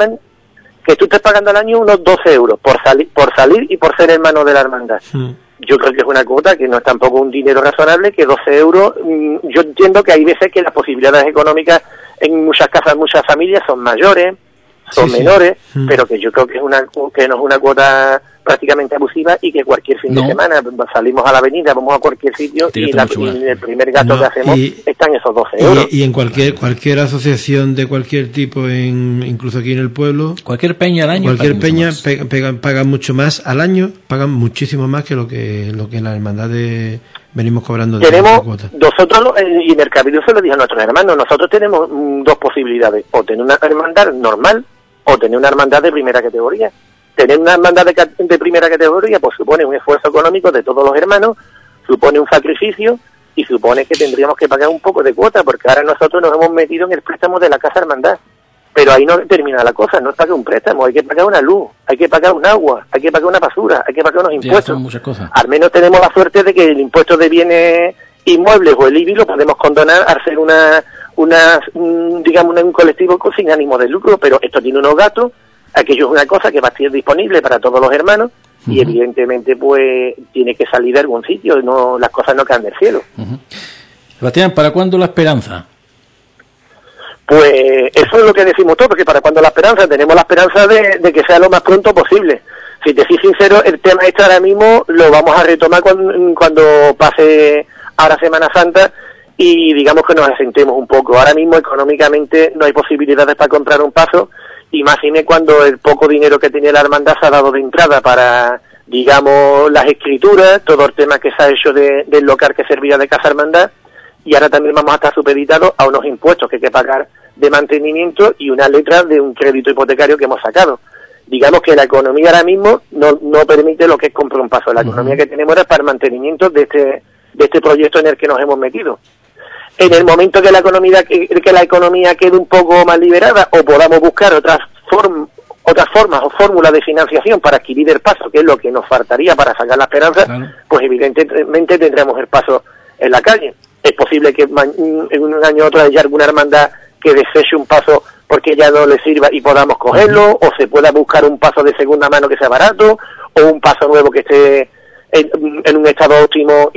tú estés pagando al año unos 12 euros por salir y por ser hermano de la hermandad. Yo creo que es una cuota que no es tampoco un dinero razonable, que 12 euros, yo entiendo que hay veces que las posibilidades económicas en muchas casas, muchas familias son mayores, son menores, pero que yo creo que que no es una cuota prácticamente abusiva y que cualquier fin de semana salimos a la avenida, vamos a cualquier sitio y el primer gasto que hacemos están esos 12 euros. Y en cualquier asociación de cualquier tipo, incluso aquí en el pueblo, cualquier peña al año, pagan mucho más al año, pagan muchísimo más que lo que en la hermandad venimos cobrando de cuota. Nosotros, y en el Cabildo se lo dije a nuestros hermanos, nosotros tenemos dos posibilidades, o tener una hermandad normal o tener una hermandad de primera categoría. Tener una hermandad de primera categoría pues supone un esfuerzo económico de todos los hermanos, supone un sacrificio y supone que tendríamos que pagar un poco de cuota, porque ahora nosotros nos hemos metido en el préstamo de la Casa Hermandad. Pero ahí no termina la cosa, no es pagar un préstamo, hay que pagar una luz, hay que pagar un agua, hay que pagar una basura, hay que pagar unos impuestos. Muchas cosas. Al menos tenemos la suerte de que el impuesto de bienes inmuebles o el IBI lo podemos condonar al ser un colectivo sin ánimo de lucro, pero esto tiene unos gastos. Aquello es una cosa que va a estar disponible para todos los hermanos y evidentemente pues tiene que salir de algún sitio, no, las cosas no caen del cielo. Sebastián, ¿para cuándo la esperanza? Pues eso es lo que decimos todos, porque para cuando la esperanza, tenemos la esperanza de que sea lo más pronto posible. Si te soy sincero, el tema este ahora mismo lo vamos a retomar cuando pase ahora Semana Santa y digamos que nos asentemos un poco. Ahora mismo económicamente no hay posibilidades para comprar un paso. Imagine cuando el poco dinero que tenía la hermandad se ha dado de entrada para, digamos, las escrituras, todo el tema que se ha hecho del local que servía de Casa Hermandad, y ahora también vamos a estar supeditados a unos impuestos que hay que pagar de mantenimiento y una letra de un crédito hipotecario que hemos sacado. Digamos que la economía ahora mismo no permite lo que es comprar un paso. La economía que tenemos era para el mantenimiento de este proyecto en el que nos hemos metido. En el momento que la economía quede un poco más liberada o podamos buscar otras formas o fórmulas de financiación para adquirir el paso, que es lo que nos faltaría para sacar la esperanza, pues evidentemente tendremos el paso en la calle. Es posible que en un año u otro haya alguna hermandad que deseche un paso porque ya no le sirva y podamos cogerlo, o se pueda buscar un paso de segunda mano que sea barato, o un paso nuevo que esté en un estado óptimo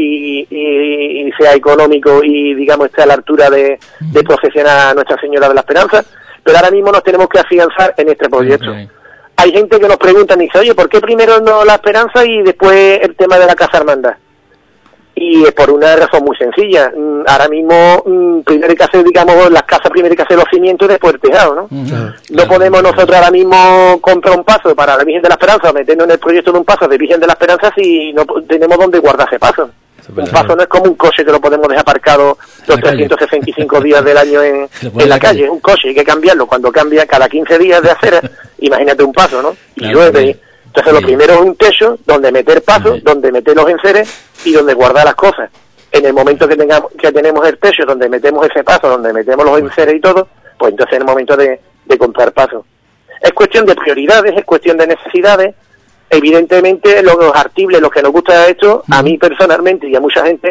y sea económico y digamos esté a la altura de procesionar a Nuestra Señora de la Esperanza, pero ahora mismo nos tenemos que afianzar en este proyecto. Hay gente que nos pregunta y dice, oye, ¿por qué primero no la Esperanza y después el tema de la Casa Hermandad? Y es por una razón muy sencilla. Ahora mismo primero hay que hacer, digamos, las casas, primero hay que hacer los cimientos y después el tejado, ¿no? No podemos nosotros ahora mismo comprar un paso para la Virgen de la Esperanza, meternos en el proyecto de un paso de Virgen de la Esperanza si no tenemos donde guardar ese paso. Un paso no es como un coche que lo podemos dejar aparcado los 365 días del año en la calle. Un coche hay que cambiarlo cuando cambia cada 15 días de acera. Imagínate un paso, ¿no? Y llueve. Entonces lo primero es un techo donde meter pasos, donde meter los enseres y donde guardar las cosas. En el momento que tenemos el techo donde metemos ese paso, donde metemos los enseres y todo, pues entonces es el momento de comprar pasos. Es cuestión de prioridades, es cuestión de necesidades. Evidentemente los artibles, los que nos gusta esto, a mí personalmente y a mucha gente,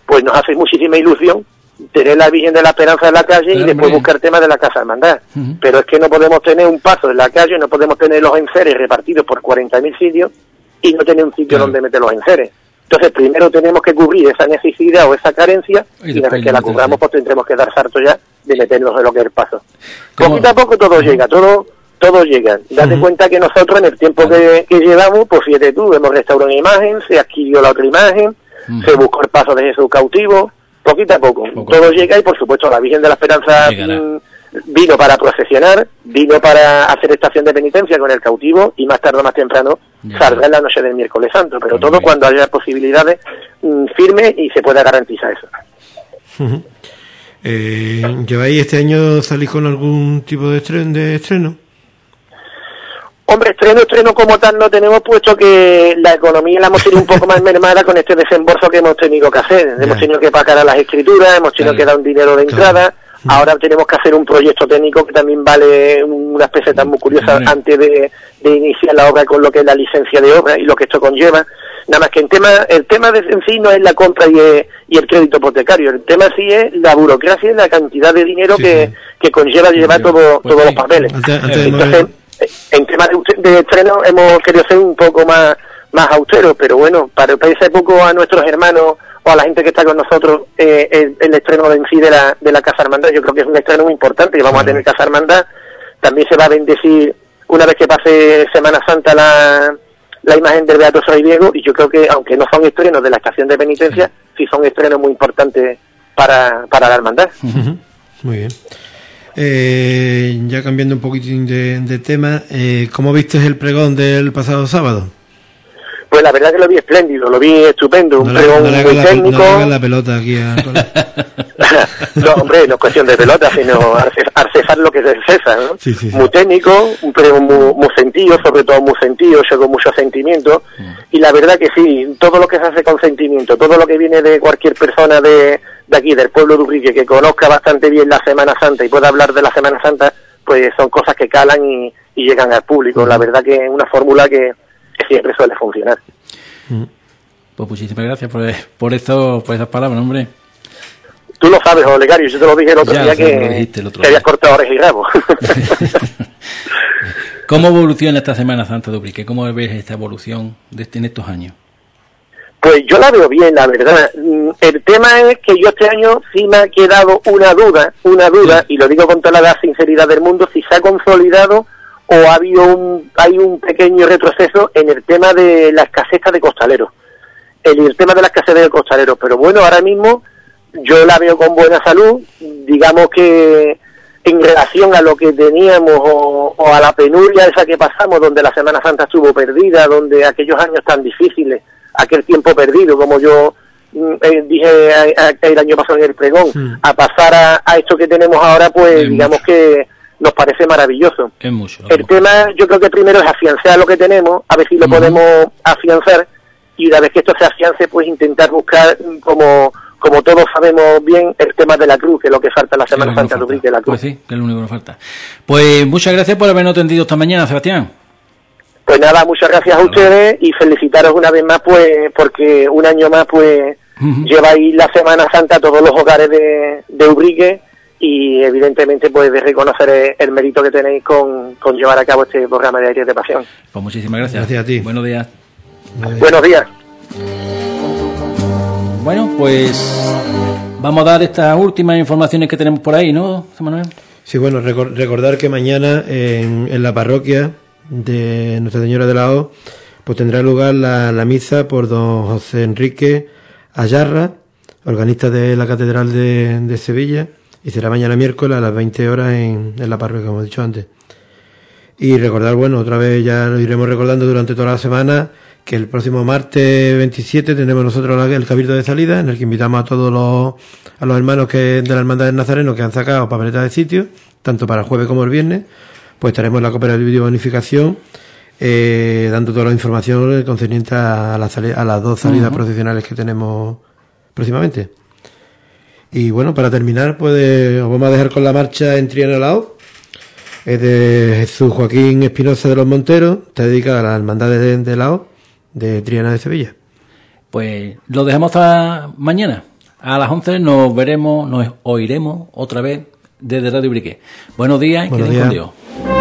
pues nos hace muchísima ilusión tener la Virgen de la Esperanza en la calle y después buscar temas de la Casa Hermandad. Pero es que no podemos tener un paso en la calle, no podemos tener los enseres repartidos por 40.000 sitios y no tener un sitio donde meter los enseres. Entonces primero tenemos que cubrir esa necesidad o esa carencia y una vez que la cubramos pues tendremos que dar salto ya de meternos en lo que es el paso. Poquito a poco todo llega, todo llega. Date cuenta que nosotros en el tiempo que llevamos, pues fíjate tú, hemos restaurado una imagen, se adquirió la otra imagen, se buscó el paso de Jesús cautivo, poquito a poco. Todo llega y por supuesto la Virgen de la Esperanza vino para procesionar, vino para hacer estación de penitencia con el cautivo y más tarde o más temprano saldrá en la noche del miércoles santo, pero todo cuando haya posibilidades firmes y se pueda garantizar eso. ¿Lleváis este año, salís con algún tipo de estreno? Hombre, estreno como tal no tenemos, puesto que la economía la hemos tenido un poco más mermada con este desembolso que hemos tenido que hacer. Hemos tenido que pagar a las escrituras, hemos tenido que dar un dinero de entrada. Ahora tenemos que hacer un proyecto técnico que también vale unas pesetas muy curiosas antes de iniciar la obra, con lo que es la licencia de obra y lo que esto conlleva. Nada más que el tema en sí no es la compra y el crédito hipotecario. El tema sí es la burocracia y la cantidad de dinero que conlleva llevar todos los papeles. Entonces, en tema de estreno hemos querido ser un poco más austeros, pero bueno, para ese poco a nuestros hermanos o a la gente que está con nosotros, el estreno en sí de la Casa Hermandad, yo creo que es un estreno muy importante, y vamos a tener Casa Hermandad. También se va a bendecir una vez que pase Semana Santa la imagen del Beato Fray Diego, y yo creo que aunque no son estrenos de la estación de penitencia, sí son estrenos muy importantes para la hermandad. Muy bien. Ya cambiando un poquitín de tema, ¿cómo viste el pregón del pasado sábado? Pues la verdad que lo vi espléndido, lo vi estupendo, un pregón muy técnico. No le hagas la pelota aquí a... No, hombre, no es cuestión de pelota, sino al César lo que es el César, ¿no? Sí. Muy técnico, un pregón muy sentido, sobre todo muy sentido, con mucho sentimiento, y la verdad que sí, todo lo que se hace con sentimiento, todo lo que viene de cualquier persona de aquí, del pueblo de Ubrique, que conozca bastante bien la Semana Santa y pueda hablar de la Semana Santa, pues son cosas que calan y llegan al público. La verdad que es una fórmula que siempre suele funcionar. Pues muchísimas gracias por esas palabras, hombre. Tú lo sabes, Olegario, yo te lo dije el otro día que habías cortado orejas y rabo. ¿Cómo evoluciona esta Semana Santa de Ubrique? ¿Cómo ves esta evolución en estos años? Pues yo la veo bien, la verdad. El tema es que yo este año sí me ha quedado una duda, y lo digo con toda la sinceridad del mundo, si se ha consolidado o hay un pequeño retroceso en el tema de la escasez de costaleros. El tema de la escasez de costaleros, pero bueno, ahora mismo yo la veo con buena salud, digamos que en relación a lo que teníamos o a la penuria esa que pasamos, donde la Semana Santa estuvo perdida, donde aquellos años tan difíciles, aquel tiempo perdido, como yo dije el año pasado en el pregón, a pasar a esto que tenemos ahora, pues digamos que nos parece maravilloso. Es mucho. El tema, yo creo que primero es afianzar lo que tenemos, a ver si lo podemos afianzar, y una vez que esto se afiance, pues intentar buscar, como todos sabemos bien, el tema de la cruz, que es lo que falta en la Semana Santa de Ubrique, la cruz. Pues sí, que es lo único que nos falta. Pues muchas gracias por habernos atendido esta mañana, Sebastián. Pues nada, muchas gracias a ustedes y felicitaros una vez más, pues, porque un año más, pues, lleváis la Semana Santa a todos los hogares de Ubrique, y evidentemente, pues, de reconocer el mérito que tenéis con llevar a cabo este programa de Aires de Pasión. Pues muchísimas gracias. Gracias a ti. Buenos días. Buenos días. Bueno, pues vamos a dar estas últimas informaciones que tenemos por ahí, ¿no, Manuel? Sí, bueno, recordar que mañana en la parroquia de Nuestra Señora de la O, pues tendrá lugar la misa por don José Enrique Ayarra, organista de la Catedral de Sevilla, y será mañana miércoles a las 20 horas en la parroquia, como he dicho antes. Y recordar, bueno, otra vez ya lo iremos recordando durante toda la semana, que el próximo martes 27 tenemos nosotros el Cabildo de Salida, en el que invitamos a todos los hermanos de la Hermandad del Nazareno que han sacado papeletas de sitio, tanto para el jueves como el viernes. Pues estaremos en la cooperativa de bonificación dando toda la información concerniente a las dos salidas procesionales que tenemos próximamente. Y bueno, para terminar, pues os vamos a dejar con la marcha en Triana Lao. Es de Jesús Joaquín Espinosa de los Monteros, está dedicada a la hermandad de Lao de Triana de Sevilla. Pues lo dejamos hasta mañana. A las 11 nos veremos, nos oiremos otra vez desde Radio Briquet. Buenos días y queden con Dios.